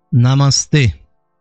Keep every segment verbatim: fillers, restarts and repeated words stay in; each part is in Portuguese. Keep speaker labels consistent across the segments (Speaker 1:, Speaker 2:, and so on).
Speaker 1: Namastê.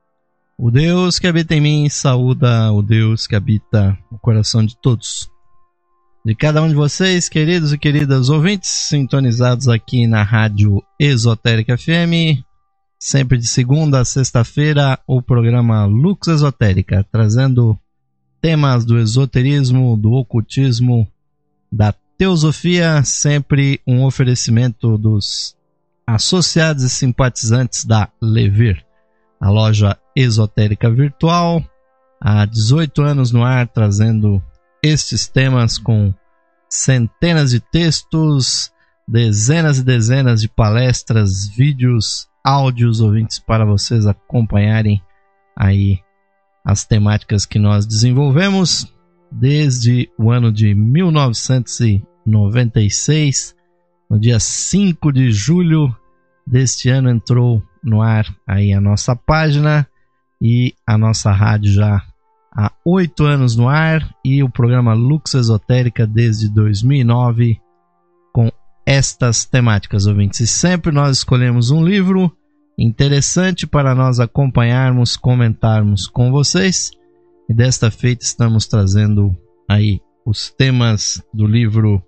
Speaker 1: O Deus que habita em mim saúda o Deus que habita no coração de todos. De cada um de vocês, queridos e queridas ouvintes, sintonizados aqui na Rádio Esotérica F M, sempre de segunda a sexta-feira, o programa Lux Esotérica, trazendo temas do esoterismo, do ocultismo, da teosofia, sempre um oferecimento dos associados e simpatizantes da Levir, a loja esotérica virtual, há dezoito anos no ar, trazendo estes temas com centenas de textos, dezenas e dezenas de palestras, vídeos, áudios, ouvintes, para vocês acompanharem aí as temáticas que nós desenvolvemos desde o ano de mil novecentos e noventa e seis. No dia cinco de julho deste ano entrou no ar aí a nossa página e a nossa rádio já há oito anos no ar, e o programa Lux Esotérica desde dois mil e nove com estas temáticas, ouvintes. E sempre nós escolhemos um livro interessante para nós acompanharmos, comentarmos com vocês, e desta feita estamos trazendo aí os temas do livro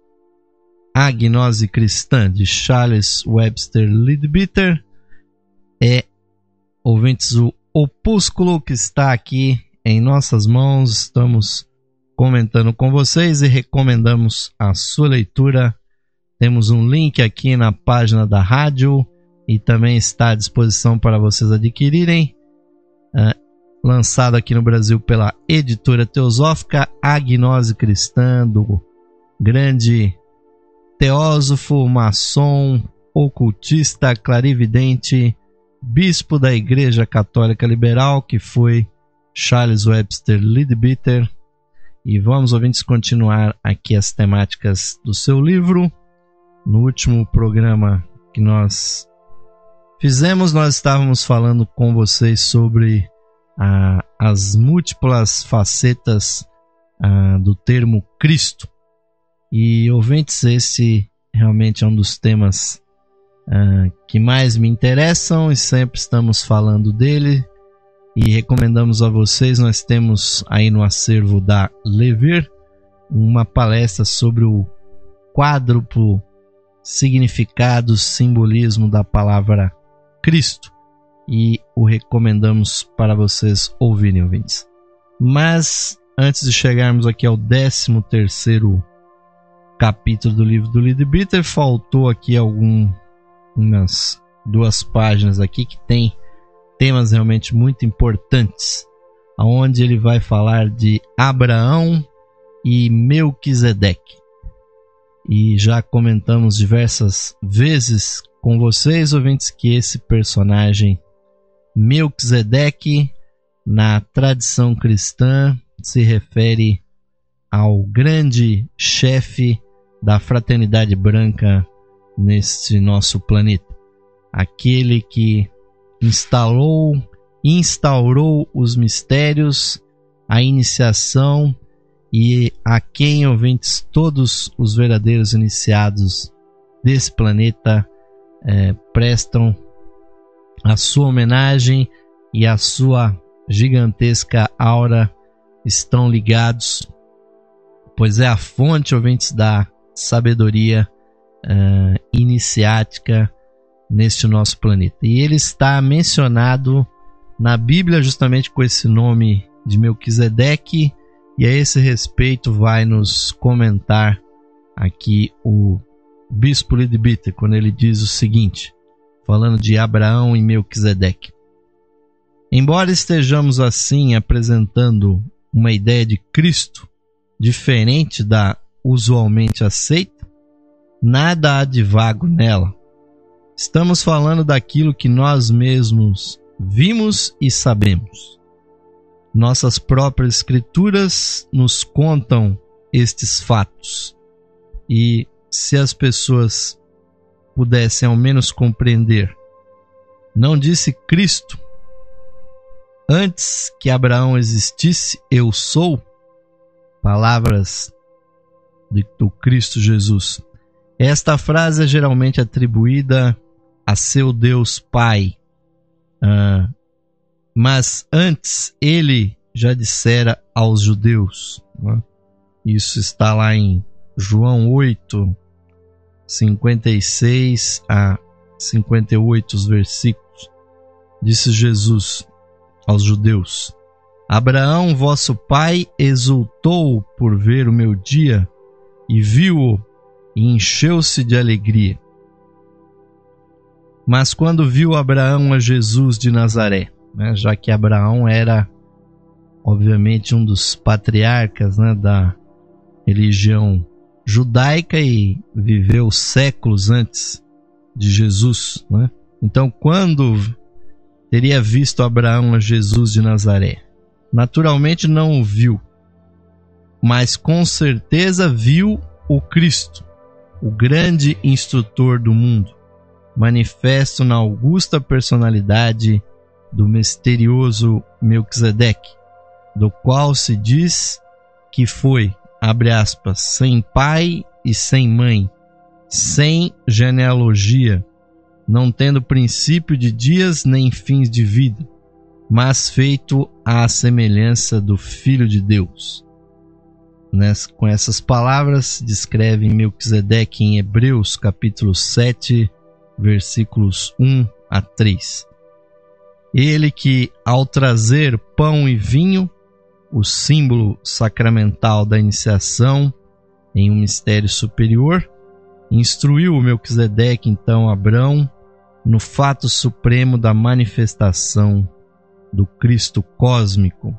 Speaker 1: A Gnose Cristã, de Charles Webster Leadbeater. É, ouvintes, o opúsculo que está aqui em nossas mãos, estamos comentando com vocês e recomendamos a sua leitura. Temos um link aqui na página da rádio e também está à disposição para vocês adquirirem. Uh, lançado aqui no Brasil pela Editora Teosófica, A Gnose Cristã, do grande teósofo, maçom, ocultista, clarividente, bispo da Igreja Católica Liberal, que foi Charles Webster Leadbeater. E vamos, ouvintes, continuar aqui as temáticas do seu livro. No último programa que nós fizemos, nós estávamos falando com vocês sobre ah, as múltiplas facetas ah, do termo Cristo. E, ouvintes, esse realmente é um dos temas uh, que mais me interessam e sempre estamos falando dele e recomendamos a vocês. Nós temos aí no acervo da Levir uma palestra sobre o quádruplo significado, simbolismo da palavra Cristo, e o recomendamos para vocês ouvirem, ouvintes. Mas antes de chegarmos aqui ao décimo terceiro capítulo do livro do Leadbeater, faltou aqui algumas duas páginas aqui que tem temas realmente muito importantes, onde ele vai falar de Abraão e Melquisedeque. E já comentamos diversas vezes com vocês, ouvintes, que esse personagem Melquisedeque, na tradição cristã, se refere ao grande chefe da fraternidade branca neste nosso planeta, aquele que instalou, instaurou os mistérios, a iniciação, e a quem, ouvintes, todos os verdadeiros iniciados desse planeta é, prestam a sua homenagem, e a sua gigantesca aura estão ligados, pois é a fonte, ouvintes, da sabedoria uh, iniciática neste nosso planeta. E ele está mencionado na Bíblia justamente com esse nome de Melquisedeque, e a esse respeito vai nos comentar aqui o bispo Leadbeater, quando ele diz o seguinte, falando de Abraão e Melquisedeque: embora estejamos assim apresentando uma ideia de Cristo diferente da usualmente aceita, nada há de vago nela. Estamos falando daquilo que nós mesmos vimos e sabemos. Nossas próprias escrituras nos contam estes fatos. E se as pessoas pudessem ao menos compreender, não disse Cristo, antes que Abraão existisse, eu sou? Palavras do Cristo Jesus. Esta frase é geralmente atribuída a seu Deus Pai, Ah, mas antes ele já dissera aos judeus, né? Isso está lá em João oito, cinquenta e seis a cinquenta e oito, os versículos. Disse Jesus aos judeus: Abraão, vosso pai, exultou por ver o meu dia, e viu-o, e encheu-se de alegria. Mas quando viu Abraão a Jesus de Nazaré, né, já que Abraão era, obviamente, um dos patriarcas, né, da religião judaica e viveu séculos antes de Jesus, né? Então, quando teria visto Abraão a Jesus de Nazaré, naturalmente não o viu, mas com certeza viu o Cristo, o grande instrutor do mundo, manifesto na augusta personalidade do misterioso Melquisedeque, do qual se diz que foi, abre aspas, sem pai e sem mãe, sem genealogia, não tendo princípio de dias nem fins de vida, mas feito à semelhança do Filho de Deus. Nessa, com essas palavras, descreve Melquisedeque em Hebreus capítulo sete, versículos um a três. Ele que, ao trazer pão e vinho, o símbolo sacramental da iniciação em um mistério superior, instruiu o Melquisedeque, então, Abrão, no fato supremo da manifestação do Cristo cósmico.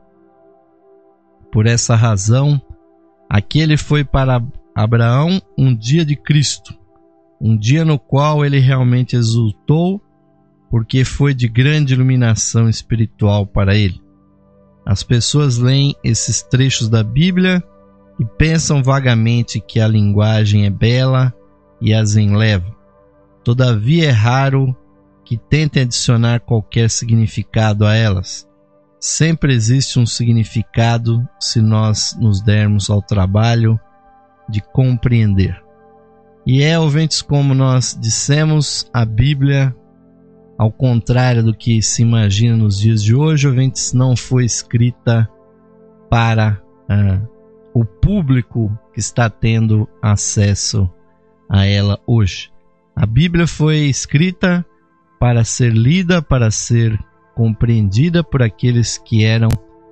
Speaker 1: Por essa razão, aquele foi para Abraão um dia de Cristo, um dia no qual ele realmente exultou, porque foi de grande iluminação espiritual para ele. As pessoas leem esses trechos da Bíblia e pensam vagamente que a linguagem é bela e as enleva. Todavia é raro que tentem adicionar qualquer significado a elas. Sempre existe um significado se nós nos dermos ao trabalho de compreender. E é, ouvintes, como nós dissemos, a Bíblia, ao contrário do que se imagina nos dias de hoje, ouvintes, não foi escrita para ah, o público que está tendo acesso a ela hoje. A Bíblia foi escrita para ser lida, para ser compreendida por aqueles que eram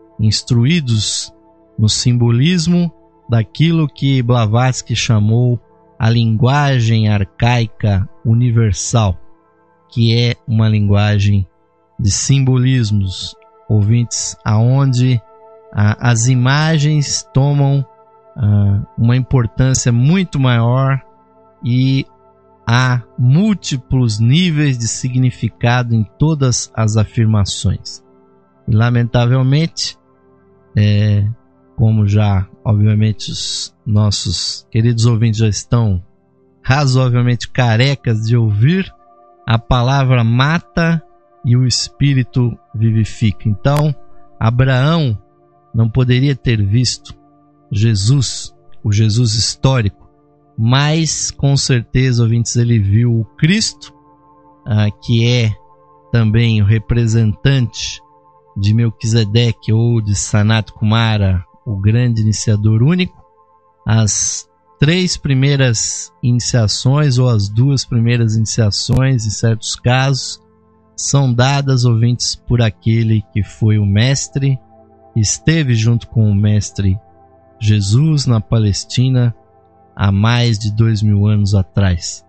Speaker 1: instruídos no simbolismo daquilo que Blavatsky chamou a linguagem arcaica universal, que é uma linguagem de simbolismos, ouvintes, aonde ah, as imagens tomam ah, uma importância muito maior e há múltiplos níveis de significado em todas as afirmações. E, lamentavelmente, é, como já, obviamente, os nossos queridos ouvintes já estão razoavelmente carecas de ouvir, a palavra mata e o Espírito vivifica. Então, Abraão não poderia ter visto Jesus, o Jesus histórico, mas com certeza, ouvintes, ele viu o Cristo, ah, que é também o representante de Melquisedeque ou de Sanat Kumara, o grande iniciador único. As três primeiras iniciações ou as duas primeiras iniciações, em certos casos, são dadas, ouvintes, por aquele que foi o mestre, esteve junto com o mestre Jesus na Palestina há mais de dois mil anos atrás.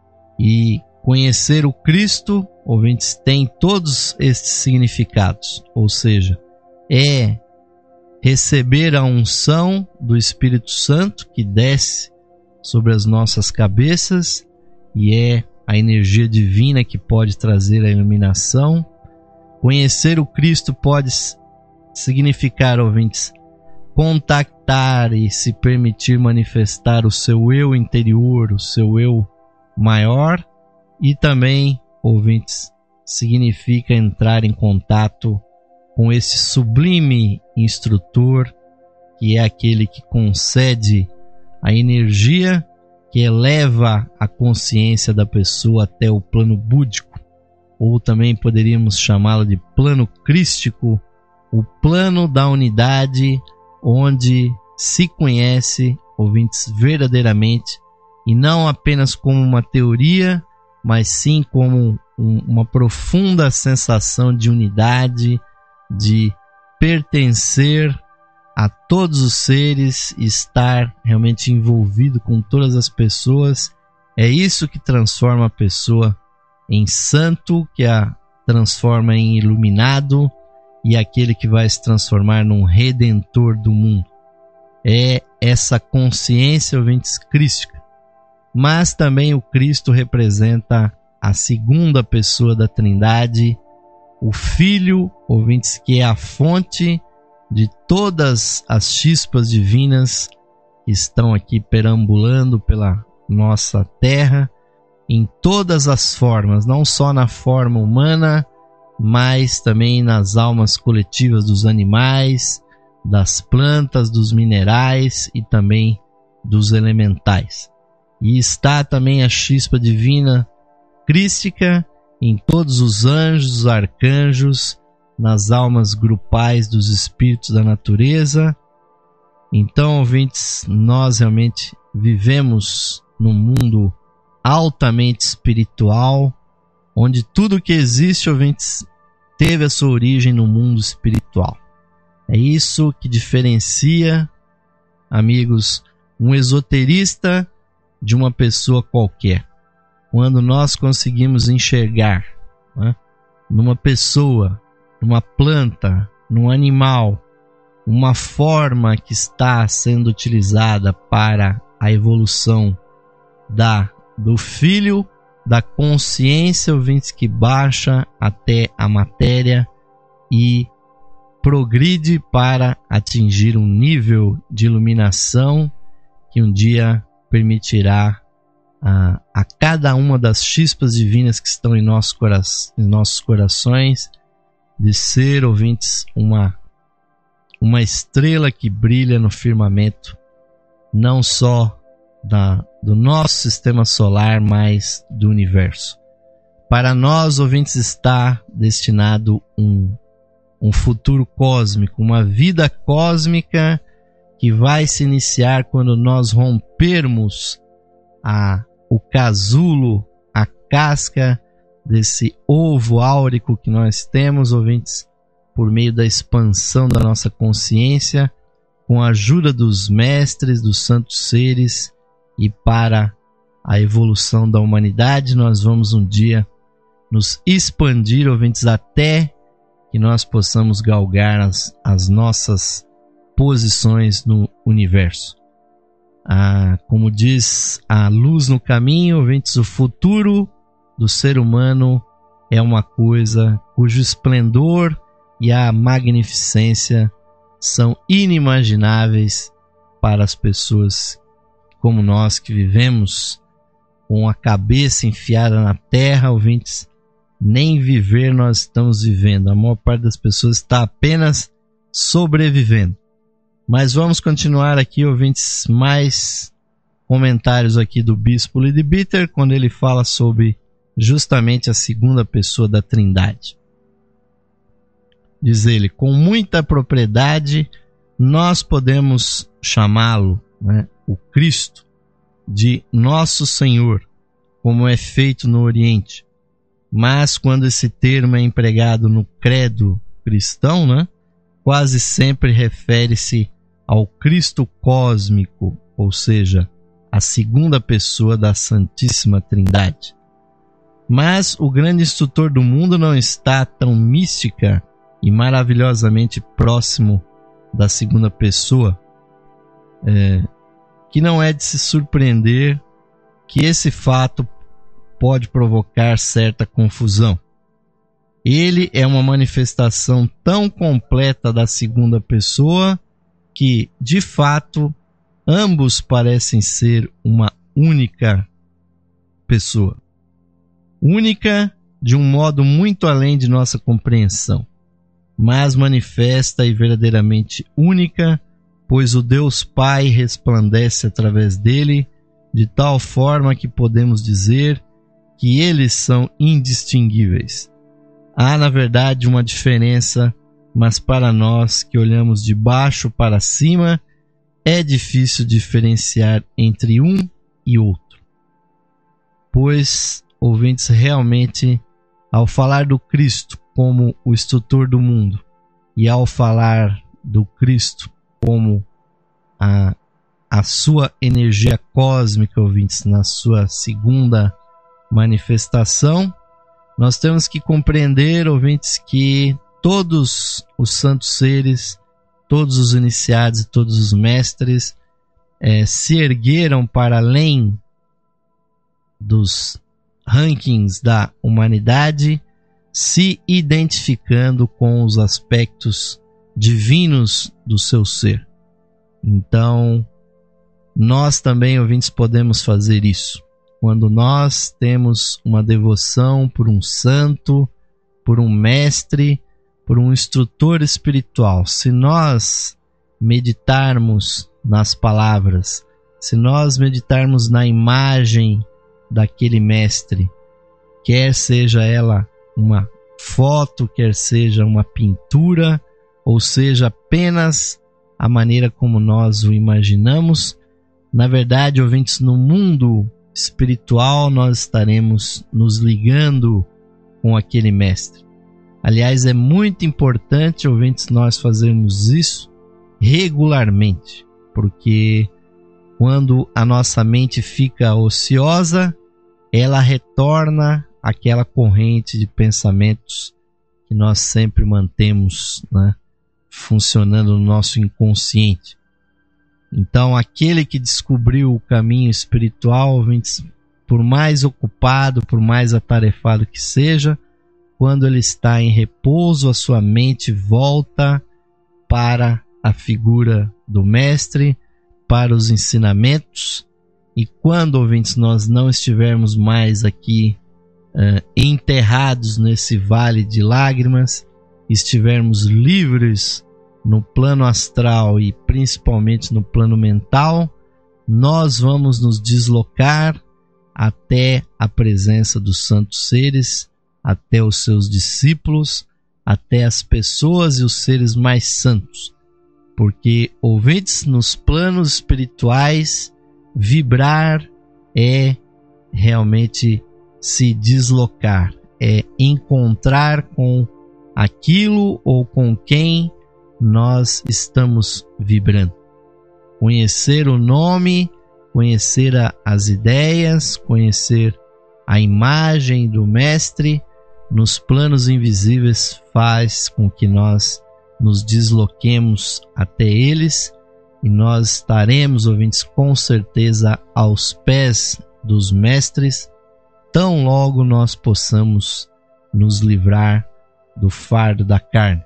Speaker 1: E conhecer o Cristo, ouvintes, tem todos estes significados, ou seja, é receber a unção do Espírito Santo que desce sobre as nossas cabeças e é a energia divina que pode trazer a iluminação. Conhecer o Cristo pode significar, ouvintes, contactar e se permitir manifestar o seu eu interior, o seu eu maior, e também, ouvintes, significa entrar em contato com esse sublime instrutor, que é aquele que concede a energia que eleva a consciência da pessoa até o plano búdico. ou também poderíamos chamá-lo de plano crístico, o plano da unidade onde se conhece, ouvintes, verdadeiramente, e não apenas como uma teoria, mas sim como um, uma profunda sensação de unidade, de pertencer a todos os seres, estar realmente envolvido com todas as pessoas. É isso que transforma a pessoa em santo, que a transforma em iluminado, e aquele que vai se transformar num redentor do mundo. É essa consciência, ouvintes, crística. Mas também o Cristo representa a segunda pessoa da Trindade, o Filho, ouvintes, que é a fonte de todas as chispas divinas que estão aqui perambulando pela nossa terra, em todas as formas, não só na forma humana, mas também nas almas coletivas dos animais, das plantas, dos minerais e também dos elementais. E está também a chispa divina crística em todos os anjos, os arcanjos, nas almas grupais dos espíritos da natureza. Então, ouvintes, nós realmente vivemos num mundo altamente espiritual, onde tudo que existe, ouvintes, teve a sua origem no mundo espiritual. É isso que diferencia, amigos, um esoterista de uma pessoa qualquer. Quando nós conseguimos enxergar, né, numa pessoa, numa planta, num animal, uma forma que está sendo utilizada para a evolução da, do Filho, da consciência, ouvintes, que baixa até a matéria e progride para atingir um nível de iluminação que um dia permitirá a, a cada uma das chispas divinas que estão em, nosso cora- em nossos corações de ser, ouvintes, uma, uma estrela que brilha no firmamento, não só da, do nosso sistema solar, mas do universo. Para nós, ouvintes, está destinado um, um futuro cósmico, uma vida cósmica que vai se iniciar quando nós rompermos a, o casulo, a casca desse ovo áurico que nós temos, ouvintes, por meio da expansão da nossa consciência, com a ajuda dos mestres, dos santos seres, e para a evolução da humanidade, nós vamos um dia nos expandir, ouvintes, até que nós possamos galgar as, as nossas posições no universo. Ah, como diz a luz no caminho, ouvintes, o futuro do ser humano é uma coisa cujo esplendor e a magnificência são inimagináveis para as pessoas como nós, que vivemos com a cabeça enfiada na terra, ouvintes. Nem viver nós estamos vivendo. A maior parte das pessoas está apenas sobrevivendo. Mas vamos continuar aqui, ouvintes, mais comentários aqui do Bispo Leadbeater, quando ele fala sobre justamente a segunda pessoa da Trindade. Diz ele: com muita propriedade nós podemos chamá-lo, né, o Cristo, de Nosso Senhor, como é feito no Oriente. Mas quando esse termo é empregado no credo cristão, né, quase sempre refere-se ao Cristo cósmico, ou seja, a segunda pessoa da Santíssima Trindade. Mas o grande instrutor do mundo não está tão mística e maravilhosamente próximo da segunda pessoa, é, que não é de se surpreender que esse fato pode provocar certa confusão. Ele é uma manifestação tão completa da segunda pessoa que, de fato, ambos parecem ser uma única pessoa. Única de um modo muito além de nossa compreensão, mas manifesta e verdadeiramente única, pois o Deus Pai resplandece através dele, de tal forma que podemos dizer que eles são indistinguíveis. Há, na verdade, uma diferença, mas para nós que olhamos de baixo para cima, é difícil diferenciar entre um e outro. Pois, ouvintes, realmente, ao falar do Cristo como o instrutor do mundo e ao falar do Cristo como a, a sua energia cósmica, ouvintes, na sua segunda manifestação, nós temos que compreender, ouvintes, que todos os santos seres, todos os iniciados e todos os mestres eh, se ergueram para além dos rankings da humanidade, se identificando com os aspectos divinos do seu ser. Então, nós também, ouvintes, podemos fazer isso. Quando nós temos uma devoção por um santo, por um mestre, por um instrutor espiritual, se nós meditarmos nas palavras, se nós meditarmos na imagem daquele mestre, quer seja ela uma foto, quer seja uma pintura, ou seja apenas a maneira como nós o imaginamos, na verdade, ouvintes, no mundo espiritual nós estaremos nos ligando com aquele mestre. Aliás, é muito importante, ouvintes, nós fazermos isso regularmente, porque quando a nossa mente fica ociosa, ela retorna àquela corrente de pensamentos que nós sempre mantemos, né, funcionando no nosso inconsciente. Então, aquele que descobriu o caminho espiritual, ouvintes, por mais ocupado, por mais atarefado que seja, quando ele está em repouso, a sua mente volta para a figura do mestre, para os ensinamentos. E quando, ouvintes, nós não estivermos mais aqui uh, enterrados nesse vale de lágrimas, estivermos livres no plano astral e principalmente no plano mental, nós vamos nos deslocar até a presença dos santos seres, até os seus discípulos, até as pessoas e os seres mais santos. Porque, ouvintes, nos planos espirituais, vibrar é realmente se deslocar, é encontrar com aquilo ou com quem nós estamos vibrando. Conhecer o nome, conhecer a, as ideias, conhecer a imagem do mestre nos planos invisíveis faz com que nós nos desloquemos até eles e nós estaremos, ouvintes, com certeza aos pés dos mestres, tão logo nós possamos nos livrar do fardo da carne.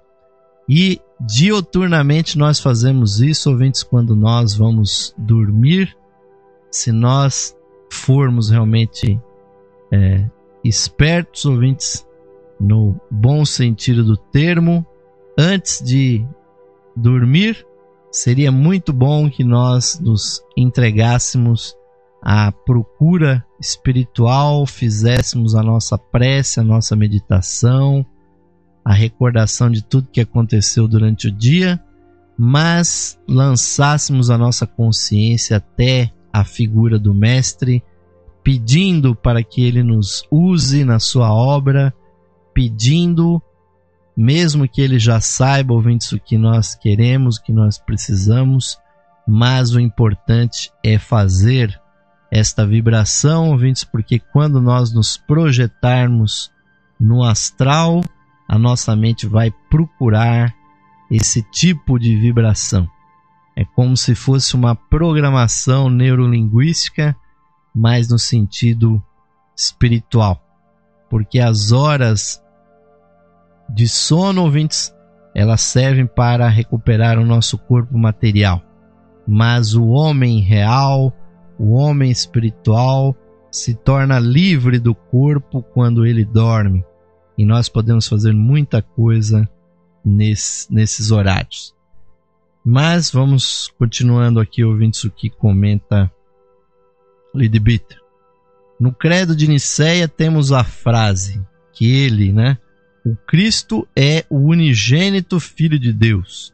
Speaker 1: E dioturnamente nós fazemos isso, ouvintes, quando nós vamos dormir. Se nós formos realmente é, espertos, ouvintes, no bom sentido do termo, antes de dormir, seria muito bom que nós nos entregássemos à procura espiritual, fizéssemos a nossa prece, a nossa meditação, a recordação de tudo que aconteceu durante o dia, mas lançássemos a nossa consciência até a figura do Mestre, pedindo para que Ele nos use na sua obra, pedindo, mesmo que Ele já saiba, ouvintes, o que nós queremos, o que nós precisamos, mas o importante é fazer esta vibração, ouvintes, porque quando nós nos projetarmos no astral, a nossa mente vai procurar esse tipo de vibração. É como se fosse uma programação neurolinguística, mas no sentido espiritual. Porque as horas de sono, ouvintes, elas servem para recuperar o nosso corpo material. Mas o homem real, o homem espiritual, se torna livre do corpo quando ele dorme. E nós podemos fazer muita coisa nesse, nesses horários. Mas vamos continuando aqui, ouvintes, o que comenta Leadbeater. No Credo de Nicéia temos a frase que ele, né, o Cristo é o unigênito Filho de Deus.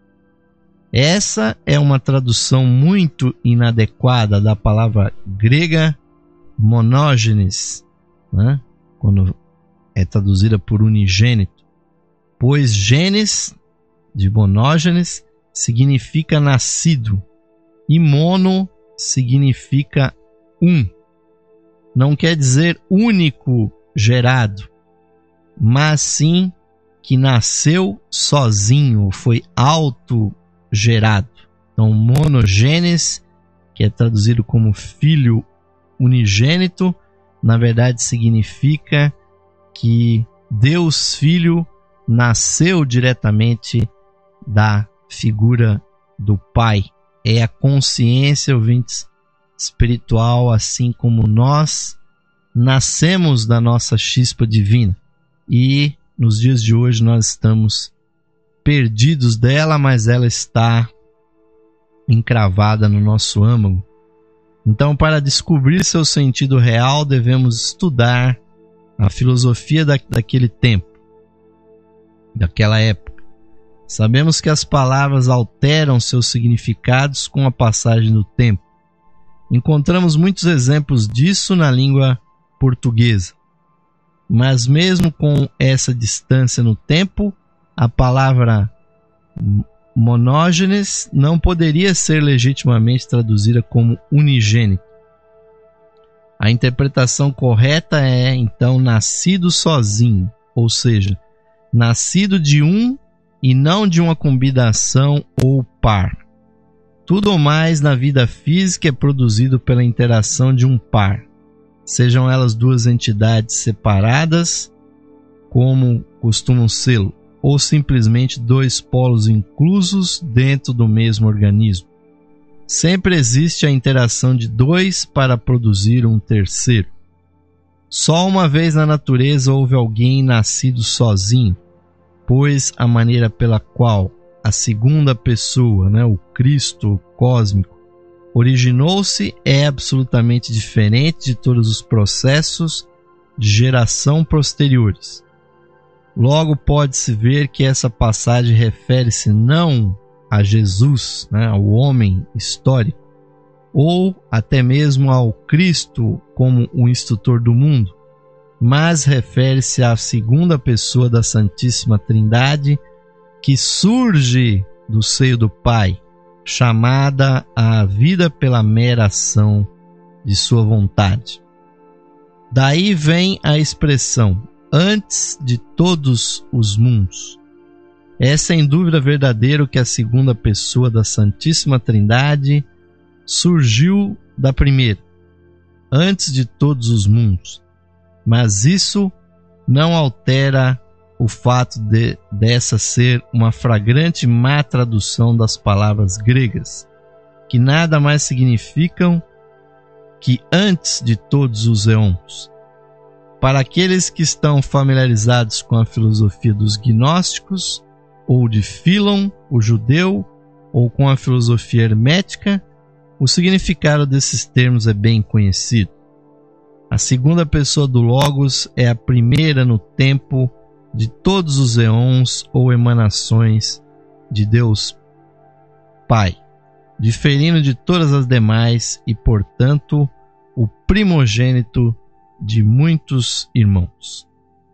Speaker 1: Essa é uma tradução muito inadequada da palavra grega monógenes, né, quando é traduzida por unigênito, pois genes, de monógenes, significa nascido, e mono significa um. Não quer dizer único gerado, mas sim que nasceu sozinho, foi autogerado. Então, monogênes, que é traduzido como filho unigênito, na verdade significa que Deus Filho nasceu diretamente da figura do Pai. É a consciência, ouvintes, espiritual, assim como nós nascemos da nossa chispa divina. E nos dias de hoje nós estamos perdidos dela, mas ela está encravada no nosso âmago. Então, para descobrir seu sentido real, devemos estudar a filosofia da, daquele tempo, daquela época. Sabemos que as palavras alteram seus significados com a passagem do tempo. Encontramos muitos exemplos disso na língua portuguesa. Mas mesmo com essa distância no tempo, a palavra monógenes não poderia ser legitimamente traduzida como unigênito. A interpretação correta é, então, nascido sozinho, ou seja, nascido de um e não de uma combinação ou par. Tudo ou mais na vida física é produzido pela interação de um par, sejam elas duas entidades separadas, como costumam ser, ou simplesmente dois polos inclusos dentro do mesmo organismo. Sempre existe a interação de dois para produzir um terceiro. Só uma vez na natureza houve alguém nascido sozinho, pois a maneira pela qual a segunda pessoa, né, o Cristo cósmico, originou-se é absolutamente diferente de todos os processos de geração posteriores. Logo pode-se ver que essa passagem refere-se não a Jesus, né, ao homem histórico, ou até mesmo ao Cristo como o instrutor do mundo, mas refere-se à segunda pessoa da Santíssima Trindade que surge do seio do Pai, chamada à vida pela mera ação de sua vontade. Daí vem a expressão antes de todos os mundos. É sem dúvida verdadeiro que a segunda pessoa da Santíssima Trindade surgiu da primeira, antes de todos os mundos. Mas isso não altera o fato de dessa ser uma flagrante má tradução das palavras gregas, que nada mais significam que antes de todos os eons. Para aqueles que estão familiarizados com a filosofia dos gnósticos, ou de Filon, o judeu, ou com a filosofia hermética, o significado desses termos é bem conhecido. A segunda pessoa do Logos é a primeira no tempo de todos os eons ou emanações de Deus Pai, diferindo de todas as demais e, portanto, o primogênito de muitos irmãos.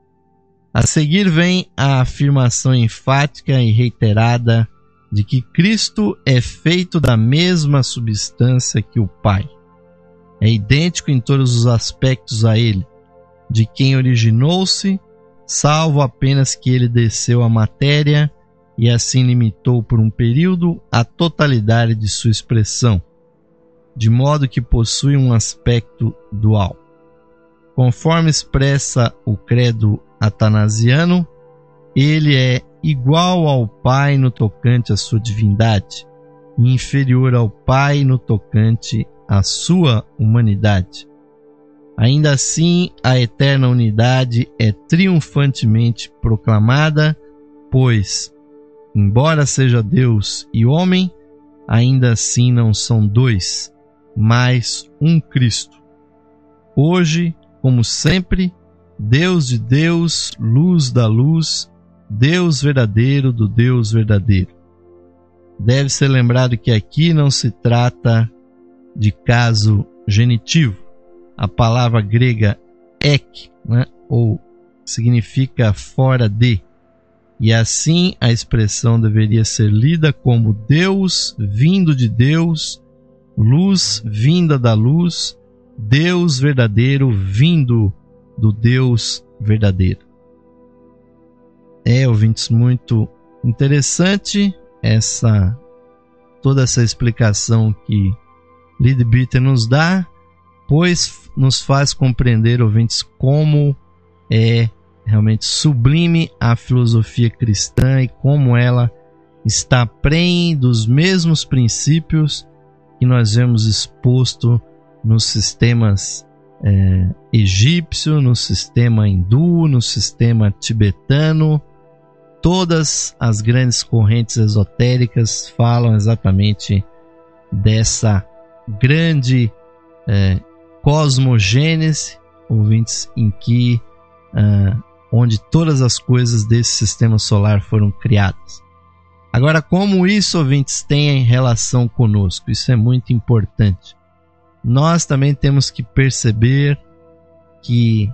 Speaker 1: A seguir vem a afirmação enfática e reiterada de que Cristo é feito da mesma substância que o Pai. É idêntico em todos os aspectos a Ele, de quem originou-se, salvo apenas que Ele desceu à matéria e assim limitou por um período a totalidade de sua expressão, de modo que possui um aspecto dual. Conforme expressa o credo atanasiano, ele é igual ao Pai no tocante à sua divindade e inferior ao Pai no tocante à sua humanidade. Ainda assim, a eterna unidade é triunfantemente proclamada, pois, embora seja Deus e homem, ainda assim não são dois, mas um Cristo. hoje, como sempre, Deus de Deus, luz da luz, Deus verdadeiro do Deus verdadeiro. Deve ser lembrado que aqui não se trata de caso genitivo. A palavra grega ek, né, ou significa fora de, e assim a expressão deveria ser lida como Deus vindo de Deus, luz vinda da luz, Deus verdadeiro vindo do Deus verdadeiro. É, ouvintes, muito interessante essa toda essa explicação que Leadbeater nos dá, pois nos faz compreender, ouvintes, como é realmente sublime a filosofia cristã e como ela está prenhe dos mesmos princípios que nós vemos exposto nos sistemas é, egípcio, no sistema hindu, no sistema tibetano. Todas as grandes correntes esotéricas falam exatamente dessa grande é, cosmogênese, ouvintes, em que ah, onde todas as coisas desse sistema solar foram criadas. Agora, como isso, ouvintes, tem relação conosco? Isso é muito importante. Nós também temos que perceber que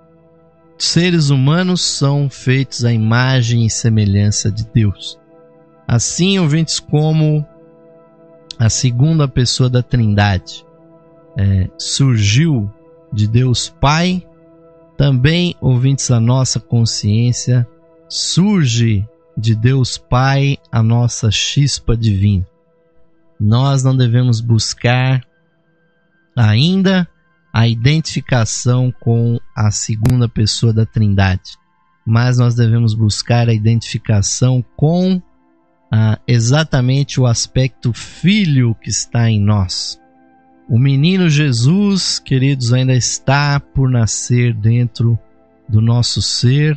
Speaker 1: seres humanos são feitos à imagem e semelhança de Deus. Assim, ouvintes, como a segunda pessoa da Trindade é, surgiu de Deus Pai, também, ouvintes, a nossa consciência surge de Deus Pai, a nossa chispa divina. Nós não devemos buscar ainda a identificação com a segunda pessoa da Trindade, mas nós devemos buscar a identificação com ah, exatamente o aspecto filho que está em nós. O menino Jesus, queridos, ainda está por nascer dentro do nosso ser,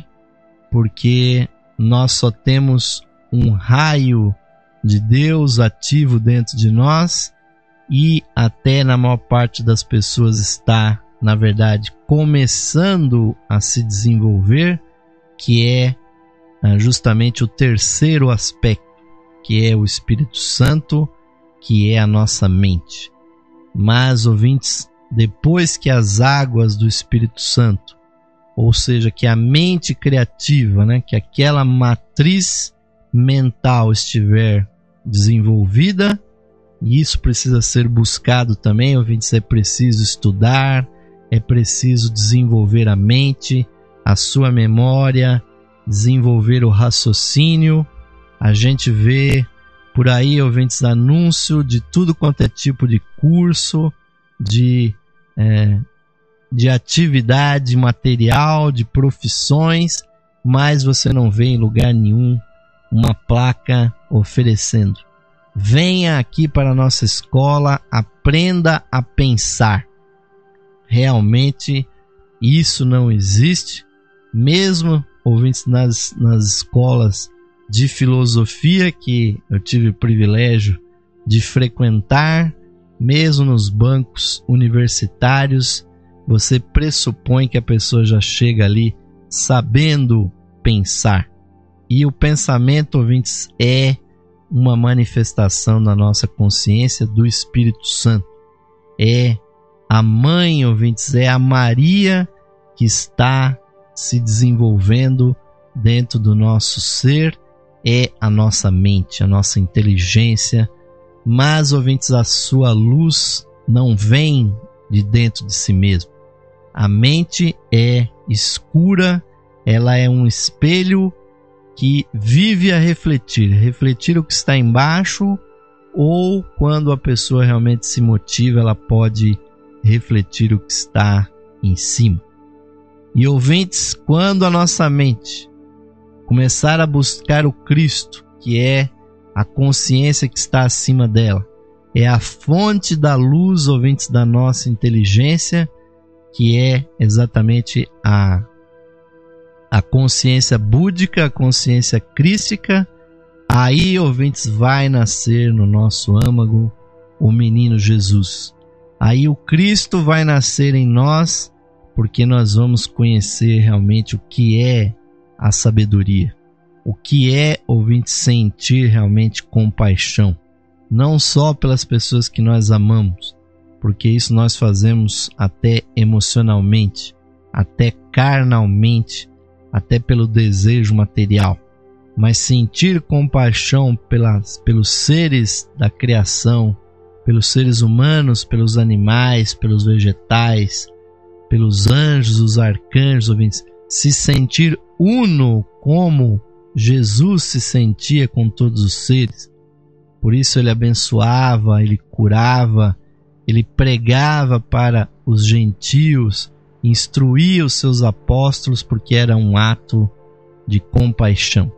Speaker 1: porque nós só temos um raio de Deus ativo dentro de nós e até na maior parte das pessoas está, na verdade, começando a se desenvolver, que é justamente o terceiro aspecto, que é o Espírito Santo, que é a nossa mente. Mas, ouvintes, depois que as águas do Espírito Santo, ou seja, que a mente criativa, né, que aquela matriz mental estiver desenvolvida, e isso precisa ser buscado também, ouvintes, é preciso estudar, é preciso desenvolver a mente, a sua memória, desenvolver o raciocínio. A gente vê por aí, ouvintes, anúncio de tudo quanto é tipo de curso, de, é, de atividade material, de profissões, mas você não vê em lugar nenhum uma placa oferecendo: venha aqui para a nossa escola, aprenda a pensar. Realmente isso não existe, mesmo, ouvintes, nas, nas escolas de filosofia que eu tive o privilégio de frequentar, mesmo nos bancos universitários, você pressupõe que a pessoa já chega ali sabendo pensar. E o pensamento, ouvintes, é uma manifestação da nossa consciência do Espírito Santo. É a mãe, ouvintes, é a Maria que está se desenvolvendo dentro do nosso ser, é a nossa mente, a nossa inteligência, mas, ouvintes, a sua luz não vem de dentro de si mesmo. A mente é escura, ela é um espelho que vive a refletir, refletir o que está embaixo, ou quando a pessoa realmente se motiva, ela pode refletir o que está em cima. E, ouvintes, quando a nossa mente começar a buscar o Cristo, que é a consciência que está acima dela, é a fonte da luz, ouvintes, da nossa inteligência, que é exatamente a, a consciência búdica, a consciência crística. Aí, ouvintes, vai nascer no nosso âmago o menino Jesus. Aí o Cristo vai nascer em nós, porque nós vamos conhecer realmente o que é a sabedoria. O que é, ouvinte, sentir realmente compaixão. Não só pelas pessoas que nós amamos, porque isso nós fazemos até emocionalmente, até carnalmente, até pelo desejo material. Mas sentir compaixão pelas, pelos seres da criação, pelos seres humanos, pelos animais, pelos vegetais, pelos anjos, os arcanjos, ouvintes, se sentir uno como Jesus se sentia com todos os seres. Por isso ele abençoava, ele curava, ele pregava para os gentios, instruía os seus apóstolos, porque era um ato de compaixão.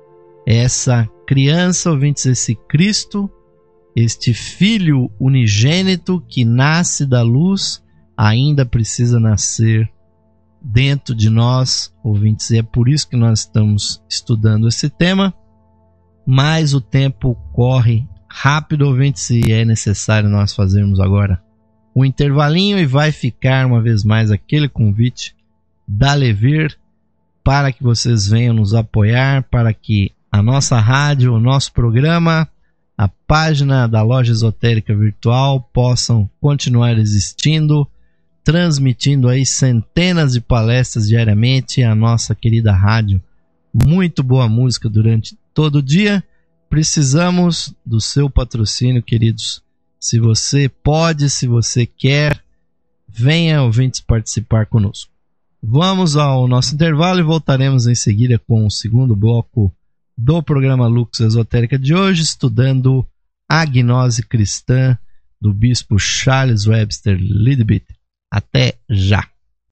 Speaker 1: Essa criança, ouvintes, esse Cristo, este Filho unigênito que nasce da luz, ainda precisa nascer dentro de nós, ouvintes, e é por isso que nós estamos estudando esse tema. Mas o tempo corre rápido, ouvintes, e é necessário nós fazermos agora um intervalinho, e vai ficar uma vez mais aquele convite da Levir para que vocês venham nos apoiar, para que a nossa rádio, o nosso programa, a página da Loja Esotérica Virtual possam continuar existindo, transmitindo aí centenas de palestras diariamente, a nossa querida rádio, muito boa música durante todo o dia. Precisamos do seu patrocínio, queridos. Se você pode, se você quer, venha, ouvintes, participar conosco. Vamos ao nosso intervalo e voltaremos em seguida com o segundo bloco do programa Lux Esotérica de hoje, estudando a gnose cristã do bispo Charles Webster Leadbeater. Até já!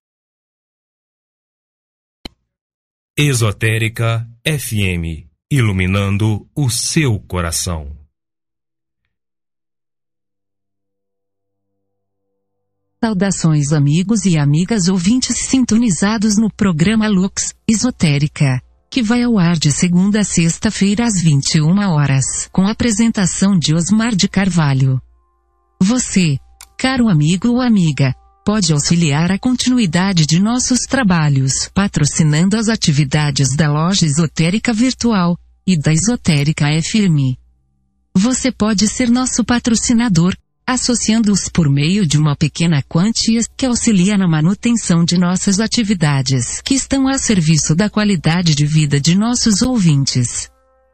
Speaker 2: Esotérica F M, iluminando o seu coração.
Speaker 3: Saudações, amigos e amigas ouvintes sintonizados no programa Lux Esotérica, que vai ao ar de segunda a sexta-feira às vinte e uma horas, com a apresentação de Osmar de Carvalho. Você, caro amigo ou amiga, pode auxiliar a continuidade de nossos trabalhos, patrocinando as atividades da Loja Esotérica Virtual e da Esotérica F M. Você pode ser nosso patrocinador, associando-os por meio de uma pequena quantia que auxilia na manutenção de nossas atividades, que estão a serviço da qualidade de vida de nossos ouvintes.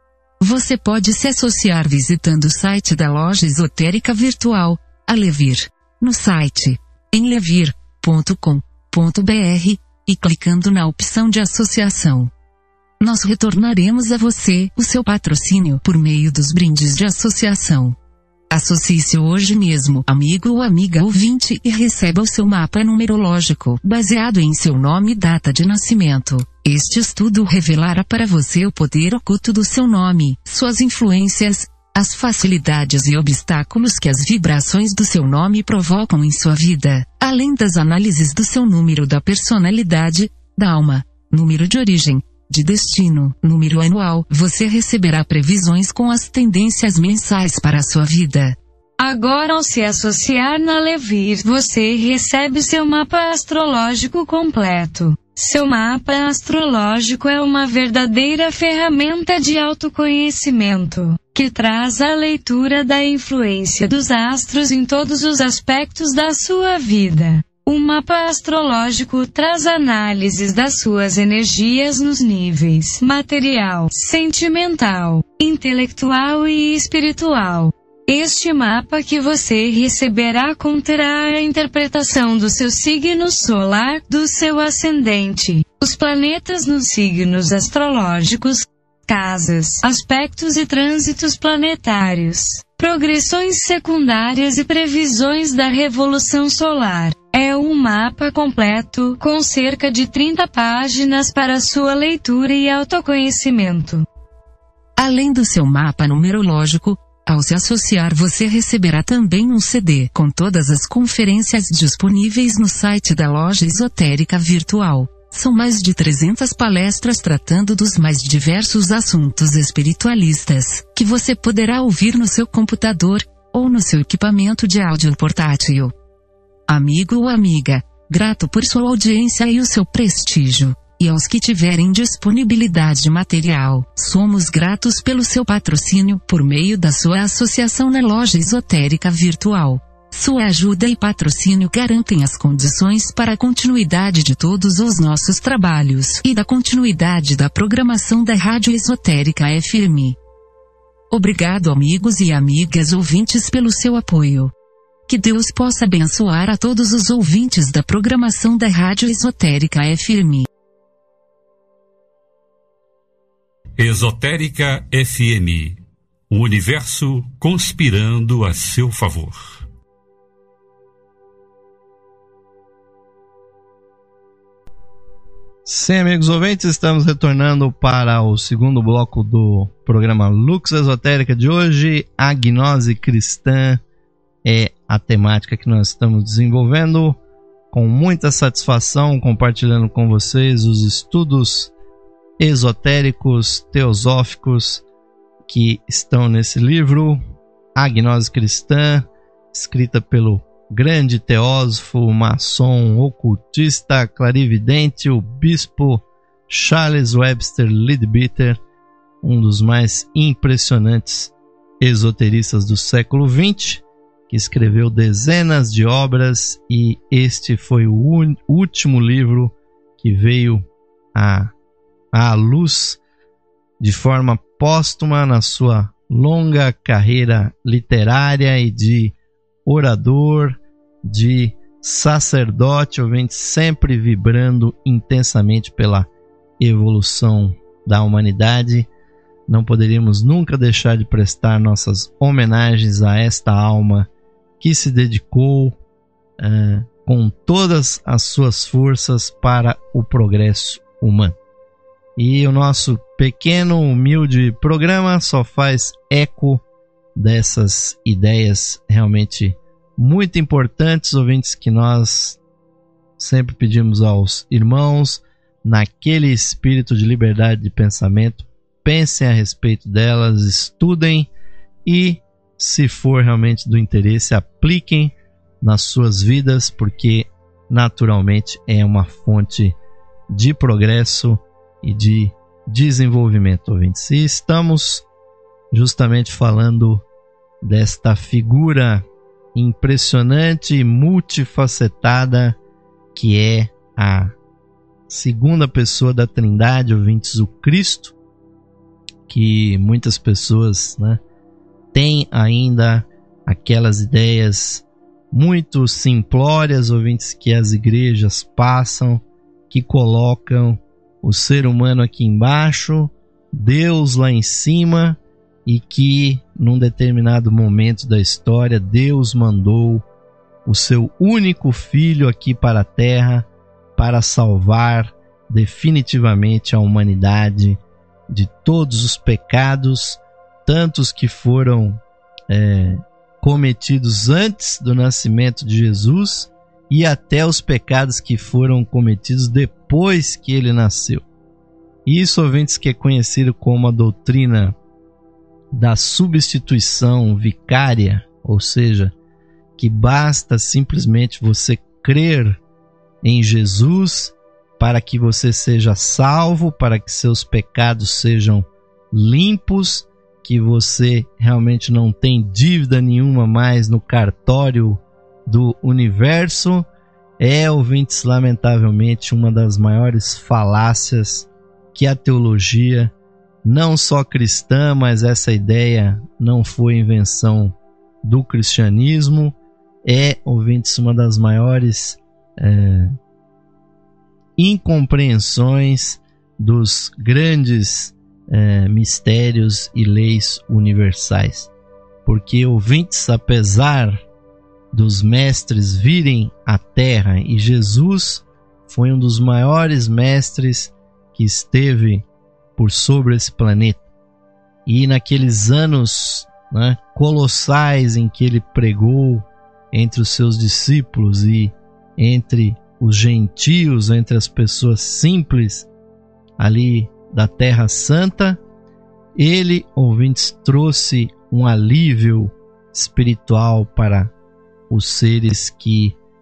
Speaker 3: Você pode se associar visitando o site da Loja Esotérica Virtual, a Levir, no site em levir ponto com ponto b r, e clicando na opção de associação. Nós retornaremos a você o seu patrocínio por meio dos brindes de associação. Associe-se hoje mesmo, amigo ou amiga ouvinte, e receba o seu mapa numerológico, baseado em seu nome e data de nascimento. Este estudo revelará para você o poder oculto do seu nome, suas influências, as facilidades e obstáculos que as vibrações do seu nome provocam em sua vida, além das análises do seu número da personalidade, da alma, número de origem, de destino, número anual. Você receberá previsões com as tendências mensais para a sua vida.
Speaker 4: Agora, ao se associar na Levir, você recebe seu mapa astrológico completo. Seu mapa astrológico é uma verdadeira ferramenta de autoconhecimento, que traz a leitura da influência dos astros em todos os aspectos da sua vida. O mapa astrológico traz análises das suas energias nos níveis material, sentimental, intelectual e espiritual. Este mapa que você receberá conterá a interpretação do seu signo solar, do seu ascendente, os planetas nos signos astrológicos, casas, aspectos e trânsitos planetários, progressões secundárias e previsões da revolução solar. É um mapa completo, com cerca de trinta páginas para sua leitura e autoconhecimento.
Speaker 3: Além do seu mapa numerológico, ao se associar você receberá também um C D com todas as conferências disponíveis no site da Loja Esotérica Virtual. São mais de trezentas palestras tratando dos mais diversos assuntos espiritualistas, que você poderá ouvir no seu computador, ou no seu equipamento de áudio portátil. Amigo ou amiga, grato por sua audiência e o seu prestígio. E aos que tiverem disponibilidade material, somos gratos pelo seu patrocínio por meio da sua associação na loja esotérica virtual. Sua ajuda e patrocínio garantem as condições para a continuidade de todos os nossos trabalhos e da continuidade da programação da Rádio Esotérica F M. Obrigado, amigos e amigas ouvintes, pelo seu apoio. Que Deus possa abençoar a todos os ouvintes da programação da Rádio Esotérica F M.
Speaker 2: Esotérica F M. O universo conspirando a seu favor.
Speaker 1: Sim, amigos ouvintes, estamos retornando para o segundo bloco do programa Lux Esotérica de hoje. A gnose cristã é a temática que nós estamos desenvolvendo com muita satisfação, compartilhando com vocês os estudos esotéricos, teosóficos que estão nesse livro, A Gnose Cristã, escrita pelo grande teósofo, maçom, ocultista, clarividente, o bispo Charles Webster Leadbeater, um dos mais impressionantes esoteristas do século vinte, que escreveu dezenas de obras, e este foi o un... último livro que veio a à luz de forma póstuma na sua longa carreira literária e de orador, de sacerdote, ouvinte, sempre vibrando intensamente pela evolução da humanidade. Não poderíamos nunca deixar de prestar nossas homenagens a esta alma que se dedicou uh, com todas as suas forças para o progresso humano. E o nosso pequeno, humilde programa só faz eco dessas ideias realmente muito importantes, ouvintes, que nós sempre pedimos aos irmãos, naquele espírito de liberdade de pensamento, pensem a respeito delas, estudem e, se for realmente do interesse, apliquem nas suas vidas, porque naturalmente é uma fonte de progresso e de desenvolvimento, ouvintes. E estamos justamente falando desta figura impressionante e multifacetada que é a segunda pessoa da Trindade, ouvintes, o Cristo, que muitas pessoas, né, têm ainda aquelas ideias muito simplórias, ouvintes, que as igrejas passam, que colocam o ser humano aqui embaixo, Deus lá em cima, e que num determinado momento da história Deus mandou o seu único filho aqui para a Terra para salvar definitivamente a humanidade de todos os pecados, tantos que foram é, cometidos antes do nascimento de Jesus e até os pecados que foram cometidos depois que ele nasceu. Isso, ouvintes, que é conhecido como a doutrina da substituição vicária, ou seja, que basta simplesmente você crer em Jesus para que você seja salvo, para que seus pecados sejam limpos, que você realmente não tem dívida nenhuma mais no cartório do universo. É, ouvintes, lamentavelmente uma das maiores falácias que a teologia, não só cristã, mas essa ideia não foi invenção do cristianismo, é, ouvintes, uma das maiores é, incompreensões dos grandes é, mistérios e leis universais. Porque, ouvintes, apesar dos mestres virem à Terra, e Jesus foi um dos maiores mestres que esteve por sobre esse planeta, e naqueles anos, né, colossais em que ele pregou entre os seus discípulos e entre os gentios, entre as pessoas simples ali da Terra Santa, ele, ouvintes, trouxe um alívio espiritual para os seres que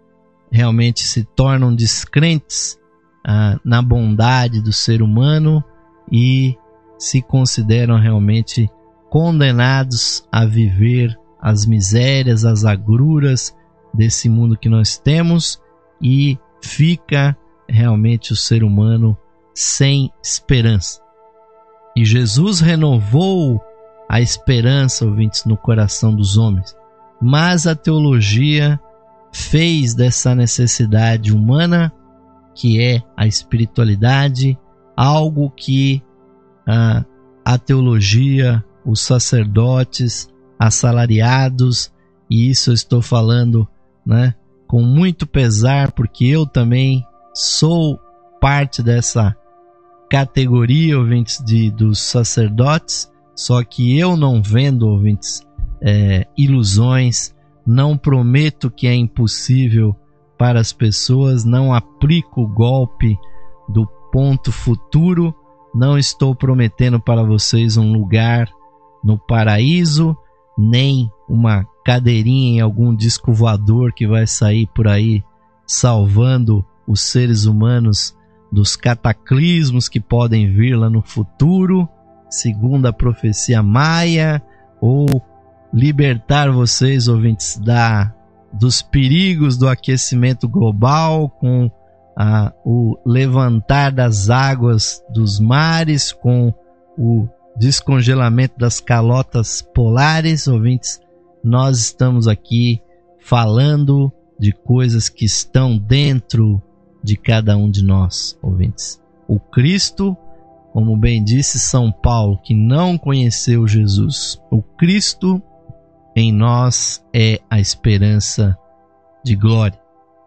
Speaker 1: realmente se tornam descrentes ah, na bondade do ser humano e se consideram realmente condenados a viver as misérias, as agruras desse mundo que nós temos, e fica realmente o ser humano sem esperança. E Jesus renovou a esperança, ouvintes, no coração dos homens, mas a teologia fez dessa necessidade humana, que é a espiritualidade, algo que ah, a teologia, os sacerdotes, assalariados, e isso eu estou falando, né, com muito pesar, porque eu também sou parte dessa categoria, ouvintes, de, dos sacerdotes, só que eu não vendo, ouvintes, é, ilusões, não prometo que é impossível para as pessoas, não aplico o golpe do ponto futuro, não estou prometendo para vocês um lugar no paraíso, nem uma cadeirinha em algum disco voador que vai sair por aí salvando os seres humanos dos cataclismos que podem vir lá no futuro, segundo a profecia maia, ou libertar vocês, ouvintes, da, dos perigos do aquecimento global, com ah, o levantar das águas dos mares, com o descongelamento das calotas polares. Ouvintes, nós estamos aqui falando de coisas que estão dentro de cada um de nós, ouvintes. O Cristo, como bem disse São Paulo, que não conheceu Jesus, o Cristo em nós é a esperança de glória.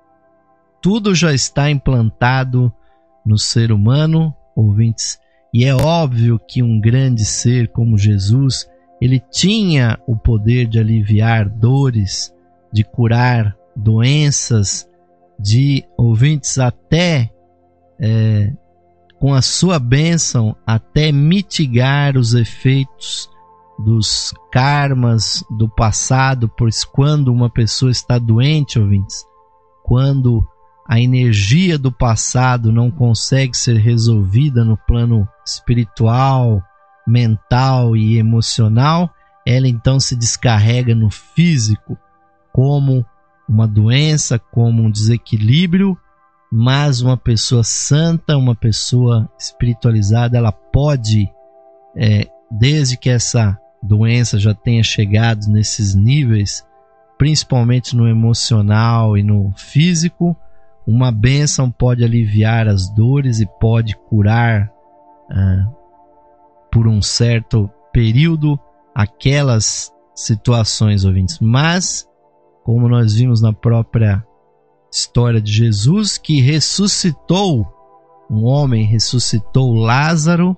Speaker 1: Tudo já está implantado no ser humano, ouvintes, e é óbvio que um grande ser como Jesus, ele tinha o poder de aliviar dores, de curar doenças, de, ouvintes, até é, com a sua bênção, até mitigar os efeitos dos karmas do passado, pois quando uma pessoa está doente, ouvintes, quando a energia do passado não consegue ser resolvida no plano espiritual, mental e emocional, ela então se descarrega no físico como uma doença, como um desequilíbrio, mas uma pessoa santa, uma pessoa espiritualizada, ela pode, é, desde que essa doença já tenha chegado nesses níveis, principalmente no emocional e no físico, uma bênção pode aliviar as dores e pode curar ah, por um certo período aquelas situações, ouvintes. Mas, como nós vimos na própria história de Jesus, que ressuscitou um homem, ressuscitou Lázaro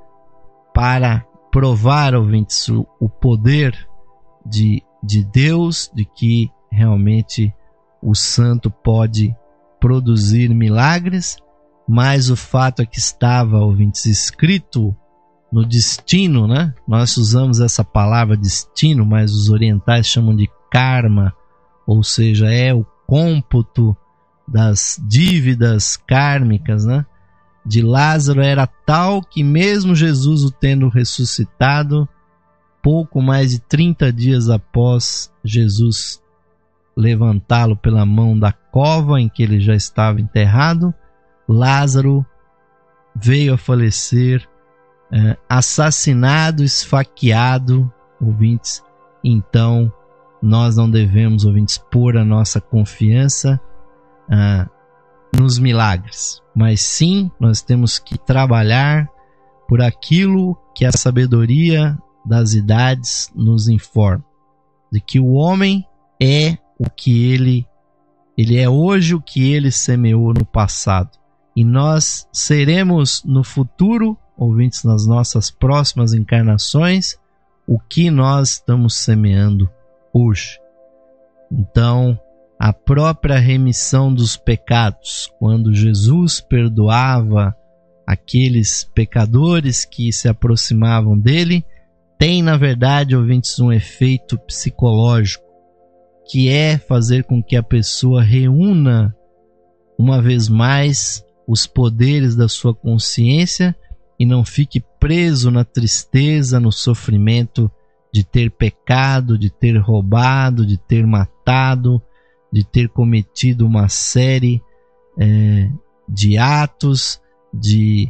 Speaker 1: para provar, ouvintes, o, o poder de, de Deus, de que realmente o santo pode produzir milagres, mas o fato é que estava, ouvintes, escrito no destino, né? Nós usamos essa palavra destino, mas os orientais chamam de karma, ou seja, é o cômputo das dívidas kármicas, né? De Lázaro era tal que mesmo Jesus o tendo ressuscitado, pouco mais de trinta dias após Jesus levantá-lo pela mão da cova em que ele já estava enterrado, Lázaro veio a falecer, é, assassinado, esfaqueado, ouvintes. Então, nós não devemos, ouvintes, pôr a nossa confiança ah, nos milagres, mas sim, nós temos que trabalhar por aquilo que a sabedoria das idades nos informa, de que o homem é o que ele, ele é hoje o que ele semeou no passado, e nós seremos no futuro, ouvintes, nas nossas próximas encarnações, o que nós estamos semeando hoje. Então, a própria remissão dos pecados, quando Jesus perdoava aqueles pecadores que se aproximavam dele, tem, na verdade, ouvintes, um efeito psicológico. que é fazer com que a pessoa reúna uma vez mais os poderes da sua consciência e não fique preso na tristeza, no sofrimento de ter pecado, de ter roubado, de ter matado, de ter cometido uma série é, de atos, de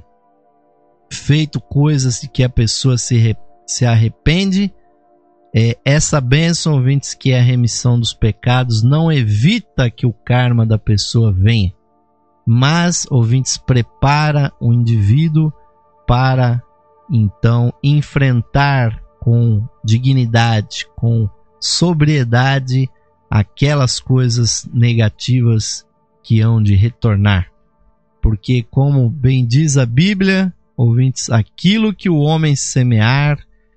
Speaker 1: feito coisas de que a pessoa se, re, se arrepende. É, essa bênção, ouvintes, que é a remissão dos pecados, não evita que o karma da pessoa venha, mas, ouvintes, prepara o indivíduo para então enfrentar com dignidade, com sobriedade, aquelas coisas negativas que hão de retornar. Porque, como bem diz a Bíblia, ouvintes, aquilo que o homem semear,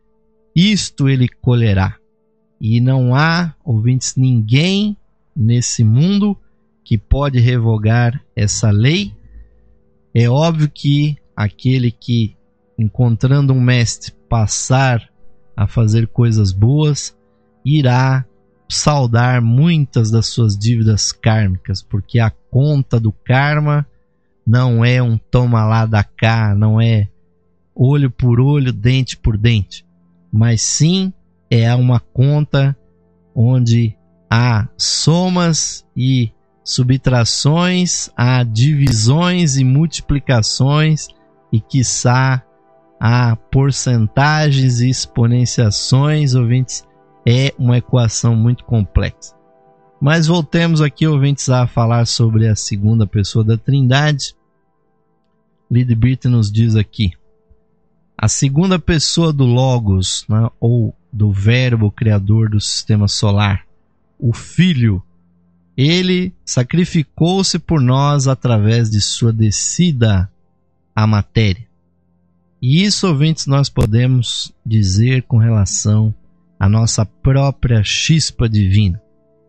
Speaker 1: isto ele colherá. E não há, ouvintes, ninguém nesse mundo que pode revogar essa lei. É óbvio que aquele que, encontrando um mestre, passar a fazer coisas boas, irá saldar muitas das suas dívidas kármicas, porque a conta do karma não é um toma lá da cá, não é olho por olho, dente por dente, mas sim é uma conta onde há somas e subtrações, há divisões e multiplicações e, quiçá, há porcentagens e exponenciações, ouvintes. É uma equação muito complexa. Mas voltemos aqui, ouvintes, a falar sobre a segunda pessoa da Trindade. Leadbeater nos diz aqui: a segunda pessoa do Logos, né, ou do Verbo Criador do Sistema Solar, o Filho, ele sacrificou-se por nós através de sua descida à matéria. E isso, ouvintes, nós podemos dizer com relação à nossa própria chispa divina.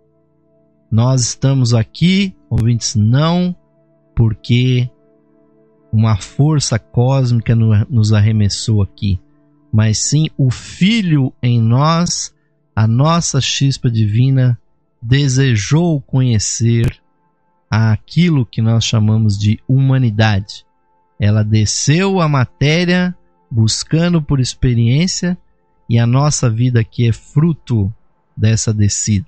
Speaker 1: Nós estamos aqui, ouvintes, não porque uma força cósmica nos arremessou aqui, mas sim o Filho em nós, a nossa chispa divina, desejou conhecer aquilo que nós chamamos de humanidade. Ela desceu à matéria buscando por experiência, e a nossa vida aqui é fruto dessa descida.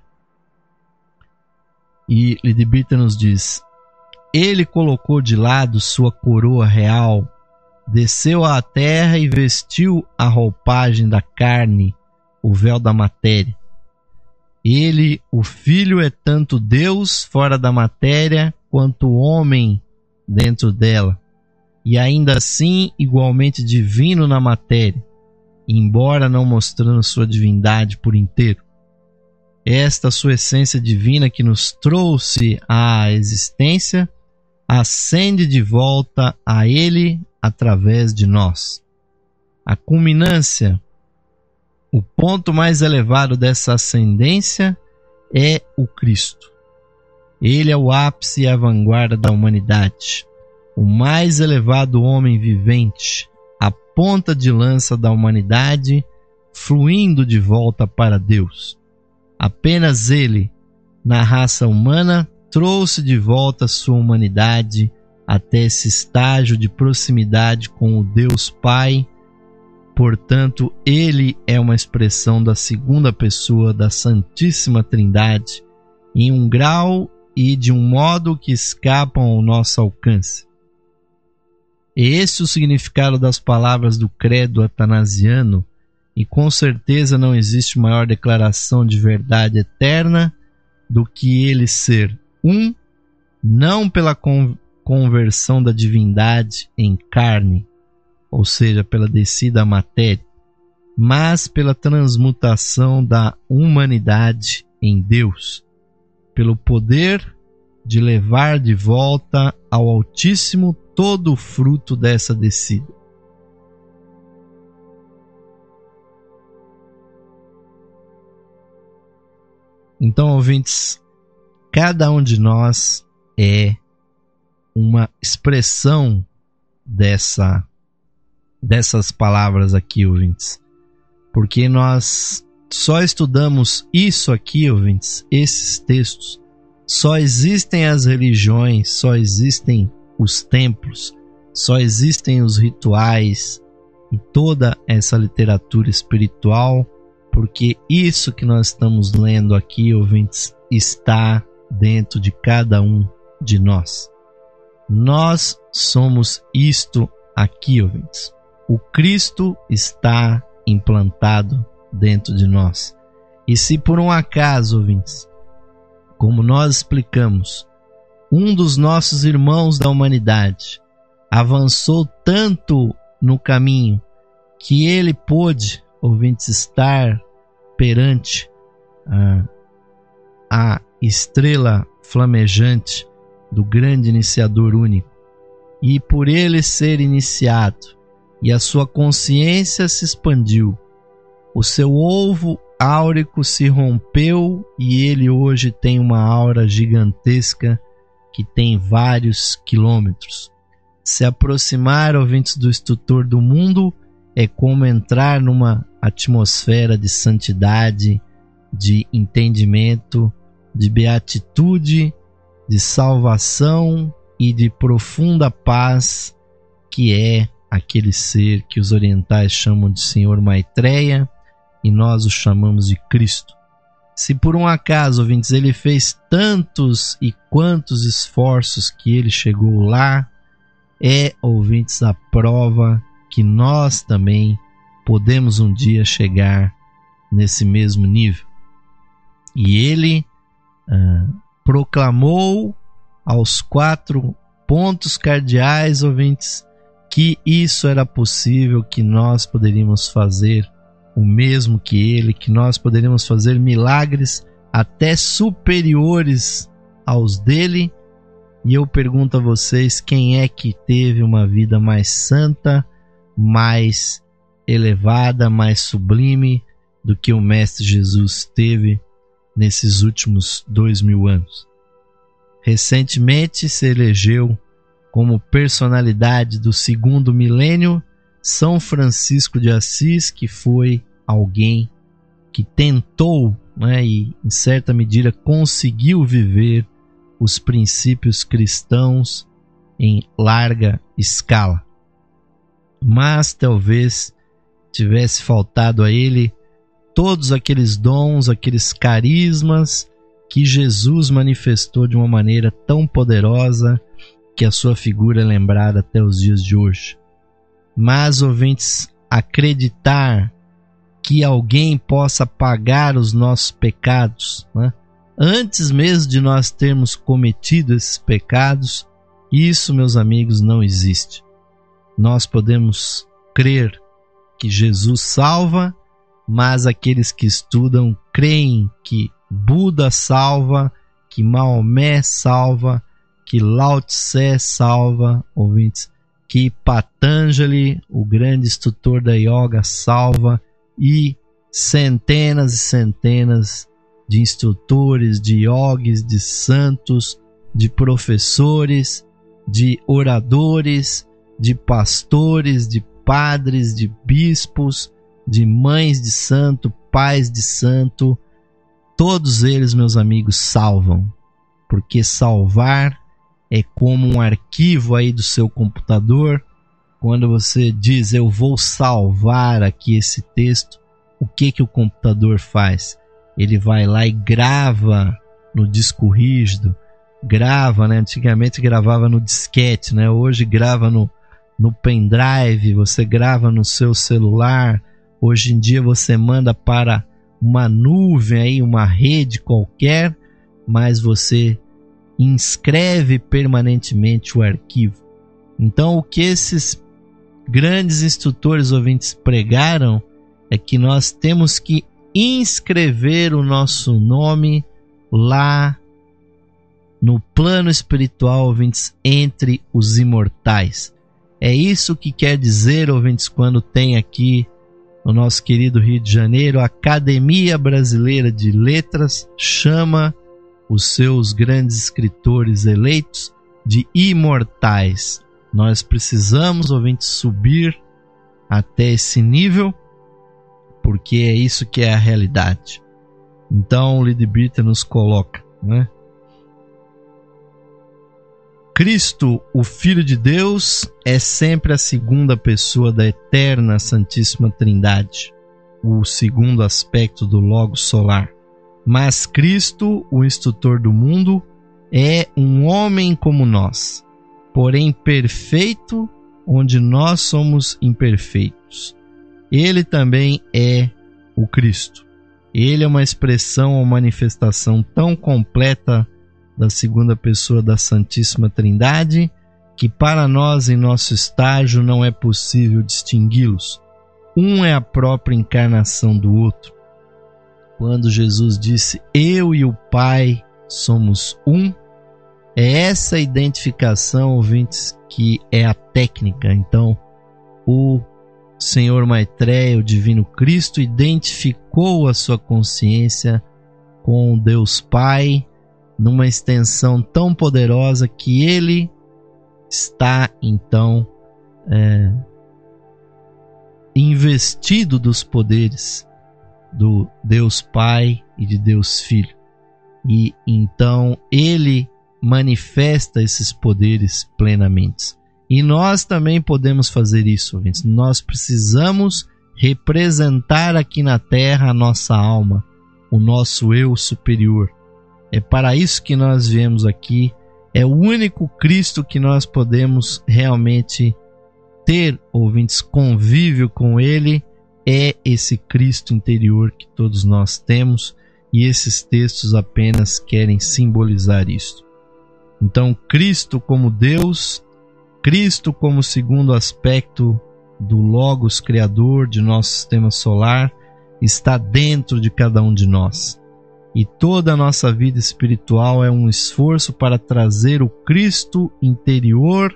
Speaker 1: E Leadbeater nos diz: ele colocou de lado sua coroa real, desceu à terra e vestiu a roupagem da carne, o véu da matéria. Ele, o Filho, é tanto Deus fora da matéria quanto o homem dentro dela, e ainda assim igualmente divino na matéria, embora não mostrando sua divindade por inteiro. Esta sua essência divina que nos trouxe à existência ascende de volta a Ele através de nós. A culminância, o ponto mais elevado dessa ascendência é o Cristo. Ele é o ápice e a vanguarda da humanidade, o mais elevado homem vivente, a ponta de lança da humanidade, fluindo de volta para Deus. Apenas Ele, na raça humana, trouxe de volta sua humanidade até esse estágio de proximidade com o Deus Pai. Portanto, Ele é uma expressão da segunda pessoa da Santíssima Trindade, em um grau e de um modo que escapam ao nosso alcance. Esse é o significado das palavras do credo atanasiano, e com certeza não existe maior declaração de verdade eterna do que Ele ser um, não pela con- conversão da divindade em carne, ou seja, pela descida à matéria, mas pela transmutação da humanidade em Deus, pelo poder de levar de volta ao Altíssimo todo o fruto dessa descida. Então, ouvintes, cada um de nós é uma expressão dessa, dessas palavras aqui, ouvintes. Porque nós só estudamos isso aqui, ouvintes, esses textos. Só existem as religiões, só existem os templos, só existem os rituais e toda essa literatura espiritual, porque isso que nós estamos lendo aqui, ouvintes, está dentro de cada um de nós. Nós somos isto aqui, ouvintes. O Cristo está implantado dentro de nós. E se por um acaso, ouvintes, como nós explicamos, um dos nossos irmãos da humanidade avançou tanto no caminho que ele pôde, ouvintes, estar perante a, a estrela flamejante do grande iniciador único, e por ele ser iniciado e a sua consciência se expandiu, o seu ovo áurico se rompeu e ele hoje tem uma aura gigantesca que tem vários quilômetros. Se aproximar, ouvintes, do instrutor do mundo é como entrar numa atmosfera de santidade, de entendimento, de beatitude, de salvação e de profunda paz, que é aquele ser que os orientais chamam de Senhor Maitreya e nós o chamamos de Cristo. Se por um acaso, ouvintes, ele fez tantos e quantos esforços que ele chegou lá, é, ouvintes, a prova que nós também podemos um dia chegar nesse mesmo nível. E ele ah, proclamou aos quatro pontos cardeais, ouvintes, que isso era possível, que nós poderíamos fazer o mesmo que ele, que nós poderíamos fazer milagres até superiores aos dele. E eu pergunto a vocês, quem é que teve uma vida mais santa, mais elevada, mais sublime do que o Mestre Jesus teve nesses últimos dois mil anos? Recentemente se elegeu como personalidade do segundo milênio São Francisco de Assis, que foi alguém que tentou, né, e em certa medida conseguiu viver os princípios cristãos em larga escala. Mas talvez tivesse faltado a ele todos aqueles dons, aqueles carismas que Jesus manifestou de uma maneira tão poderosa que a sua figura é lembrada até os dias de hoje. Mas, ouvintes, acreditar que alguém possa pagar os nossos pecados, né, antes mesmo de nós termos cometido esses pecados, isso, meus amigos, não existe. Nós podemos crer que Jesus salva, mas aqueles que estudam creem que Buda salva, que Maomé salva, que Lao Tse salva, ouvintes, que Patanjali, o grande instrutor da yoga, salva, e centenas e centenas de instrutores, de yogis, de santos, de professores, de oradores, de pastores, de padres, de bispos, de mães de santo, pais de santo, todos eles, meus amigos, salvam, porque salvar é como um arquivo aí do seu computador. Quando você diz, eu vou salvar aqui esse texto, o que que o computador faz? Ele vai lá e grava no disco rígido, grava, né? Antigamente gravava no disquete, né? Hoje grava no, no pendrive, você grava no seu celular. Hoje em dia você manda para uma nuvem, aí, uma rede qualquer, mas você inscreve permanentemente o arquivo. Então, o que esses grandes instrutores ouvintes pregaram é que nós temos que inscrever o nosso nome lá no plano espiritual, ouvintes, entre os imortais. É isso que quer dizer, ouvintes, quando tem aqui no nosso querido Rio de Janeiro, a Academia Brasileira de Letras chama os seus grandes escritores eleitos de imortais. Nós precisamos, ouvintes, subir até esse nível, porque é isso que é a realidade. Então o Leadbeater nos coloca, né? Cristo, o Filho de Deus, é sempre a segunda pessoa da eterna Santíssima Trindade, o segundo aspecto do Logos solar. Mas Cristo, o instrutor do mundo, é um homem como nós, porém perfeito, onde nós somos imperfeitos. Ele também é o Cristo. Ele é uma expressão ou manifestação tão completa da segunda pessoa da Santíssima Trindade, que para nós em nosso estágio não é possível distingui-los. Um é a própria encarnação do outro. Quando Jesus disse, eu e o Pai somos um, é essa identificação, ouvintes, que é a técnica. Então, o Senhor Maitreya, o Divino Cristo, identificou a sua consciência com Deus Pai, numa extensão tão poderosa que ele está, então, é, investido dos poderes do Deus Pai e de Deus Filho. E então ele manifesta esses poderes plenamente. E nós também podemos fazer isso, ouvintes. Nós precisamos representar aqui na Terra a nossa alma, o nosso eu superior. É para isso que nós viemos aqui. É o único Cristo que nós podemos realmente ter, ouvintes, convívio com Ele. É esse Cristo interior que todos nós temos, e esses textos apenas querem simbolizar isso. Então, Cristo como Deus, Cristo como segundo aspecto do Logos Criador de nosso sistema solar, está dentro de cada um de nós. E toda a nossa vida espiritual é um esforço para trazer o Cristo interior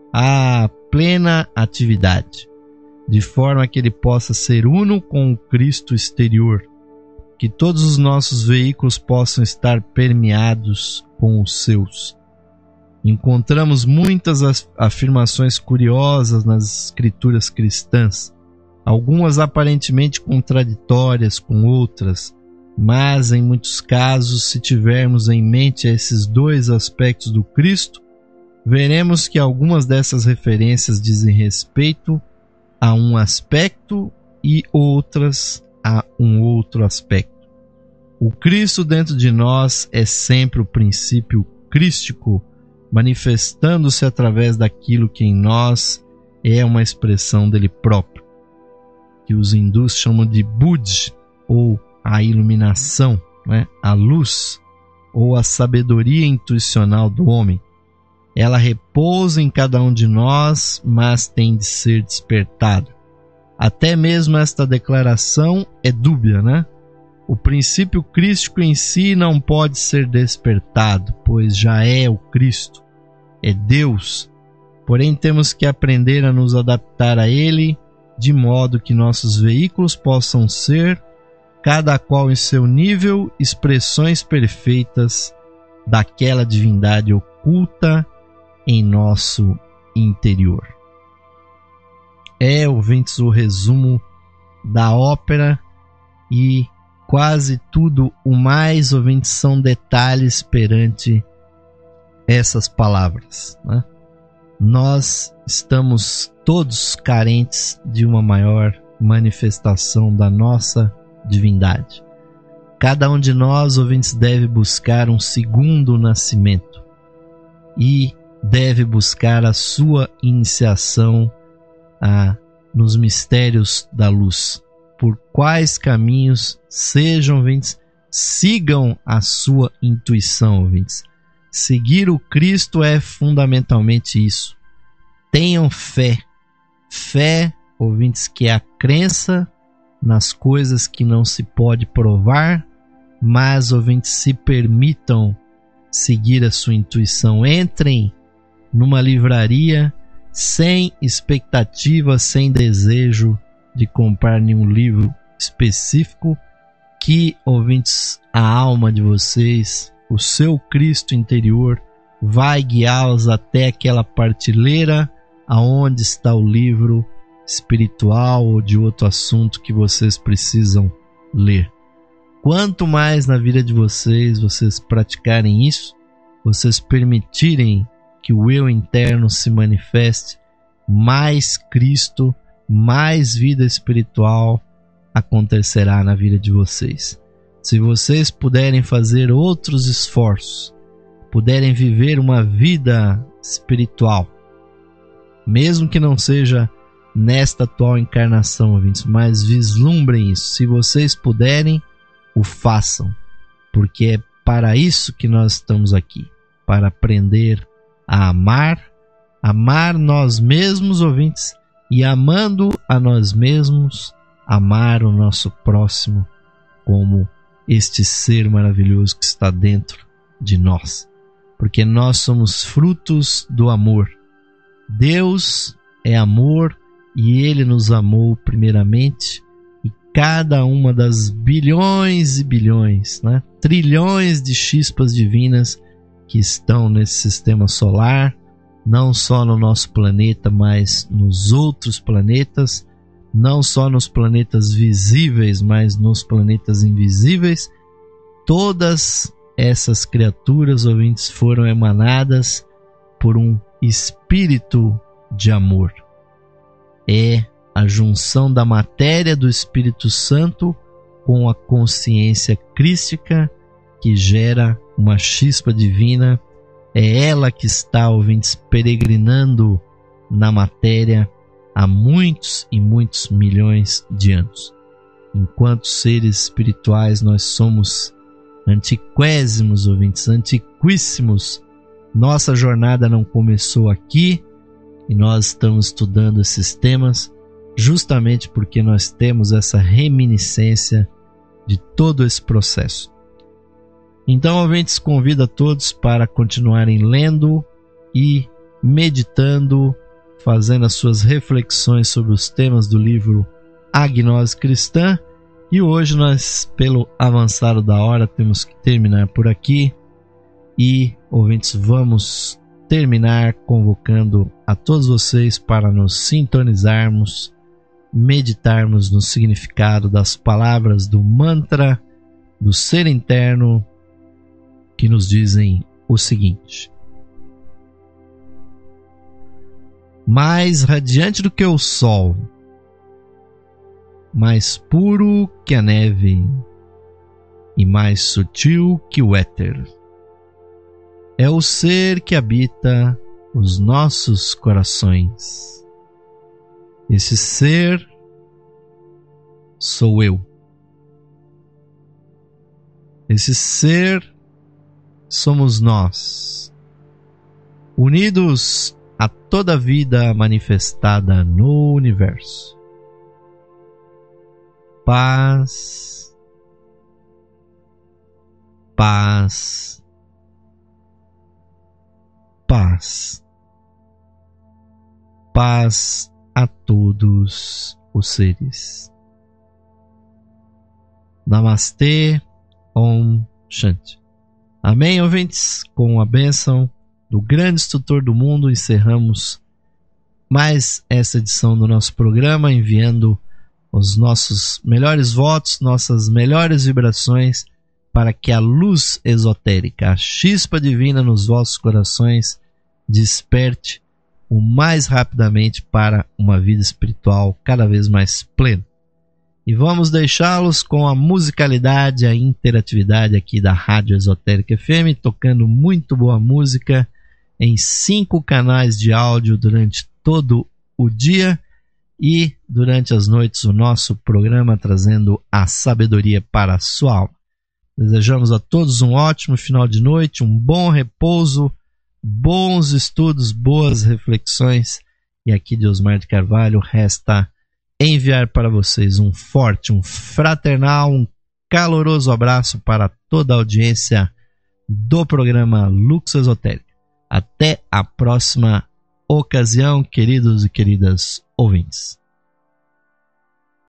Speaker 1: à plena atividade, de forma que ele possa ser uno com o Cristo exterior, que todos os nossos veículos possam estar permeados com os seus. Encontramos muitas afirmações curiosas nas escrituras cristãs, algumas aparentemente contraditórias com outras, mas em muitos casos, se tivermos em mente esses dois aspectos do Cristo, veremos que algumas dessas referências dizem respeito a um aspecto e outras a um outro aspecto. O Cristo dentro de nós é sempre o princípio crístico, manifestando-se através daquilo que em nós é uma expressão dele próprio, que os hindus chamam de Buddha, ou a iluminação, né? A luz, ou a sabedoria intuicional do homem. Ela repousa em cada um de nós, mas tem de ser despertada. Até mesmo esta declaração é dúbia, né? O princípio crístico em si não pode ser despertado, pois já é o Cristo, é Deus. Porém, temos que aprender a nos adaptar a Ele, de modo que nossos veículos possam ser, cada qual em seu nível, expressões perfeitas daquela divindade oculta em nosso interior. É, ouvintes, o resumo da ópera, e quase tudo o mais, ouvintes, são detalhes perante essas palavras, né? Nós estamos todos carentes de uma maior manifestação da nossa divindade. Cada um de nós, ouvintes, deve buscar um segundo nascimento e deve buscar a sua iniciação a, nos mistérios da luz. Por quais caminhos sejam, ouvintes, sigam a sua intuição, ouvintes. Seguir o Cristo é fundamentalmente isso. Tenham fé. Fé, ouvintes, que é a crença nas coisas que não se pode provar, mas, ouvintes, se permitam seguir a sua intuição. Entrem numa livraria sem expectativa, sem desejo de comprar nenhum livro específico, que, ouvintes, a alma de vocês, o seu Cristo interior, vai guiá-los até aquela partilheira aonde está o livro espiritual ou de outro assunto que vocês precisam ler. Quanto mais na vida de vocês, vocês praticarem isso, vocês permitirem que o eu interno se manifeste, mais Cristo, mais vida espiritual acontecerá na vida de vocês. Se vocês puderem fazer outros esforços, puderem viver uma vida espiritual, mesmo que não seja nesta atual encarnação, ouvintes, mas vislumbrem isso. Se vocês puderem, o façam, porque é para isso que nós estamos aqui, para aprender a amar, amar nós mesmos, ouvintes, e amando a nós mesmos, amar o nosso próximo como este ser maravilhoso que está dentro de nós, porque nós somos frutos do amor. Deus é amor e Ele nos amou primeiramente, e cada uma das bilhões e bilhões, né, trilhões de chispas divinas que estão nesse sistema solar, não só no nosso planeta, mas nos outros planetas, não só nos planetas visíveis, mas nos planetas invisíveis, todas essas criaturas, ouvintes, foram emanadas por um espírito de amor. É a junção da matéria do Espírito Santo com a consciência crística que gera uma chispa divina. É ela que está, ouvintes, peregrinando na matéria há muitos e muitos milhões de anos. Enquanto seres espirituais, nós somos antiquésimos, ouvintes, antiquíssimos. Nossa jornada não começou aqui e nós estamos estudando esses temas justamente porque nós temos essa reminiscência de todo esse processo. Então, ouvintes, convido a todos para continuarem lendo e meditando, fazendo as suas reflexões sobre os temas do livro A Gnose Cristã. E hoje nós, pelo avançado da hora, temos que terminar por aqui. E, ouvintes, vamos terminar convocando a todos vocês para nos sintonizarmos, meditarmos no significado das palavras do mantra do ser interno, que nos dizem o seguinte: mais radiante do que o sol, mais puro que a neve e mais sutil que o éter, é o ser que habita os nossos corações. Esse ser sou eu. Esse ser somos nós, unidos a toda a vida manifestada no universo. Paz, paz, paz, paz a todos os seres. Namastê, Om Shanti. Amém, ouvintes? Com a bênção do grande instrutor do mundo, encerramos mais essa edição do nosso programa, enviando os nossos melhores votos, nossas melhores vibrações, para que a luz esotérica, a chispa divina nos vossos corações, desperte o mais rapidamente para uma vida espiritual cada vez mais plena. E vamos deixá-los com a musicalidade, a interatividade aqui da Rádio Esotérica F M, tocando muito boa música em cinco canais de áudio durante todo o dia e durante as noites o nosso programa trazendo a sabedoria para a sua alma. Desejamos a todos um ótimo final de noite, um bom repouso, bons estudos, boas reflexões. E aqui de Osmar de Carvalho resta enviar para vocês um forte, um fraternal, um caloroso abraço para toda a audiência do programa Lux Esotérica. Até a próxima ocasião, queridos e queridas ouvintes.